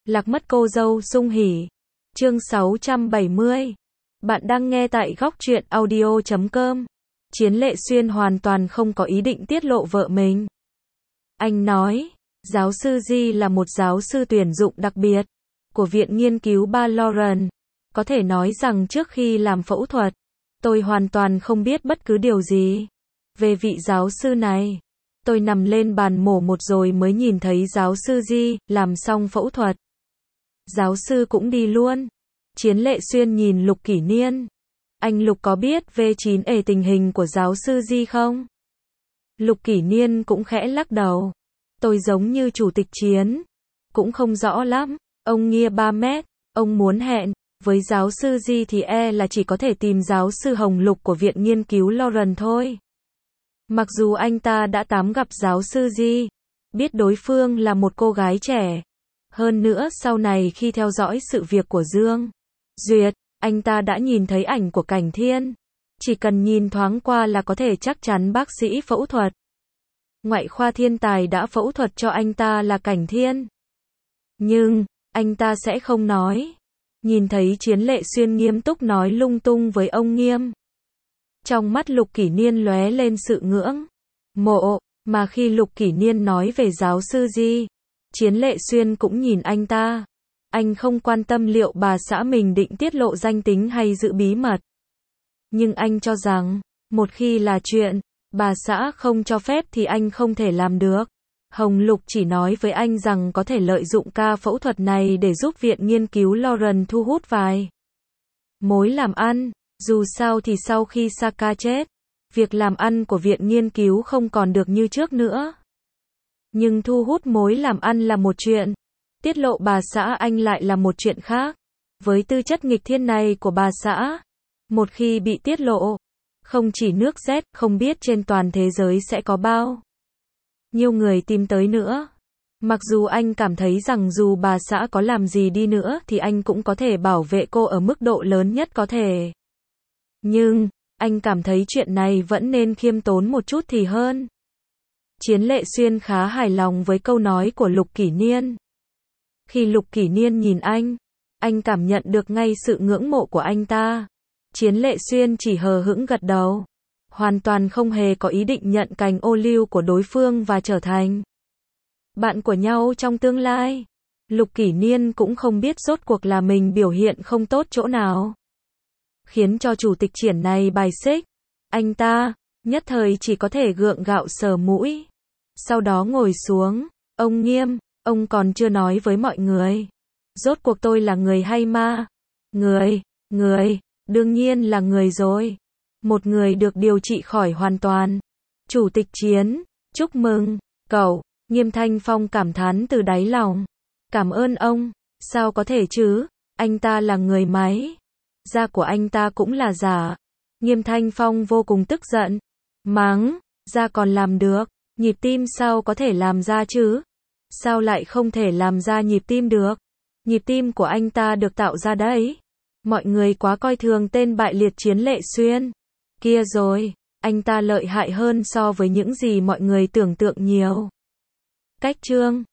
Lạc mất cô dâu sung hỉ. Chương 670. Bạn đang nghe tại góc truyện audio.com. Chiến Lệ Xuyên hoàn toàn không có ý định tiết lộ vợ mình. Anh nói, giáo sư Di là một giáo sư tuyển dụng đặc biệt của Viện Nghiên cứu Ba Lauren. Có thể nói rằng trước khi làm phẫu thuật, tôi hoàn toàn không biết bất cứ điều gì về vị giáo sư này. Tôi nằm lên bàn mổ một rồi mới nhìn thấy giáo sư Di làm xong phẫu thuật. Giáo sư cũng đi luôn. Chiến Lệ Xuyên nhìn Lục Kỷ Niên. Anh Lục có biết V9E tình hình của giáo sư Di không? Lục Kỷ Niên cũng khẽ lắc đầu. Tôi giống như chủ tịch Chiến. Cũng không rõ lắm. Ông Nghia 3 mét. Ông muốn hẹn với giáo sư Di thì là chỉ có thể tìm giáo sư Hồng Lục của Viện Nghiên cứu Lauren thôi. Mặc dù anh ta đã gặp giáo sư Di, biết đối phương là một cô gái trẻ. Hơn nữa sau này khi theo dõi sự việc của Dương Duyệt, anh ta đã nhìn thấy ảnh của Cảnh Thiên. Chỉ cần nhìn thoáng qua là có thể chắc chắn bác sĩ phẫu thuật ngoại khoa thiên tài đã phẫu thuật cho anh ta là Cảnh Thiên. Nhưng, anh ta sẽ không nói. Nhìn thấy Chiến Lệ Xuyên nghiêm túc nói lung tung với ông Nghiêm. Trong mắt Lục Kỷ Niên lóe lên sự ngưỡng mộ, mà khi Lục Kỷ Niên nói về giáo sư Di, Chiến Lệ Xuyên cũng nhìn anh ta. Anh không quan tâm liệu bà xã mình định tiết lộ danh tính hay giữ bí mật. Nhưng anh cho rằng, một khi là chuyện bà xã không cho phép thì anh không thể làm được. Hồng Lục chỉ nói với anh rằng có thể lợi dụng ca phẫu thuật này để giúp Viện Nghiên cứu Lauren thu hút vài mối làm ăn. Dù sao thì sau khi Saka chết, việc làm ăn của Viện Nghiên cứu không còn được như trước nữa. Nhưng thu hút mối làm ăn là một chuyện, tiết lộ bà xã anh lại là một chuyện khác. Với tư chất nghịch thiên này của bà xã, một khi bị tiết lộ, không chỉ nước Z, không biết trên toàn thế giới sẽ có bao nhiêu người tìm tới nữa. Mặc dù anh cảm thấy rằng dù bà xã có làm gì đi nữa thì anh cũng có thể bảo vệ cô ở mức độ lớn nhất có thể. Nhưng, anh cảm thấy chuyện này vẫn nên khiêm tốn một chút thì hơn. Chiến Lệ Xuyên khá hài lòng với câu nói của Lục Kỷ Niên. Khi Lục Kỷ Niên nhìn anh cảm nhận được ngay sự ngưỡng mộ của anh ta. Chiến Lệ Xuyên chỉ hờ hững gật đầu. Hoàn toàn không hề có ý định nhận cành ô liu của đối phương và trở thành bạn của nhau trong tương lai. Lục Kỷ Niên cũng không biết rốt cuộc là mình biểu hiện không tốt chỗ nào, khiến cho chủ tịch Triển này bài xích. Anh ta, nhất thời chỉ có thể gượng gạo sờ mũi. Sau đó ngồi xuống. Ông Nghiêm, ông còn chưa nói với mọi người. Rốt cuộc tôi là người hay ma? Người, đương nhiên là người rồi. Một người được điều trị khỏi hoàn toàn. Chủ tịch Chiến, chúc mừng, cậu. Nghiêm Thanh Phong cảm thán từ đáy lòng. Cảm ơn ông, sao có thể chứ, anh ta là người máy. Da của anh ta cũng là giả. Nghiêm Thanh Phong vô cùng tức giận. Mắng, da còn làm được, nhịp tim sao có thể làm ra chứ? Sao lại không thể làm ra nhịp tim được? Nhịp tim của anh ta được tạo ra đấy. Mọi người quá coi thường tên bại liệt Chiến Lệ Xuyên. Kia rồi, anh ta lợi hại hơn so với những gì mọi người tưởng tượng nhiều. Cách chương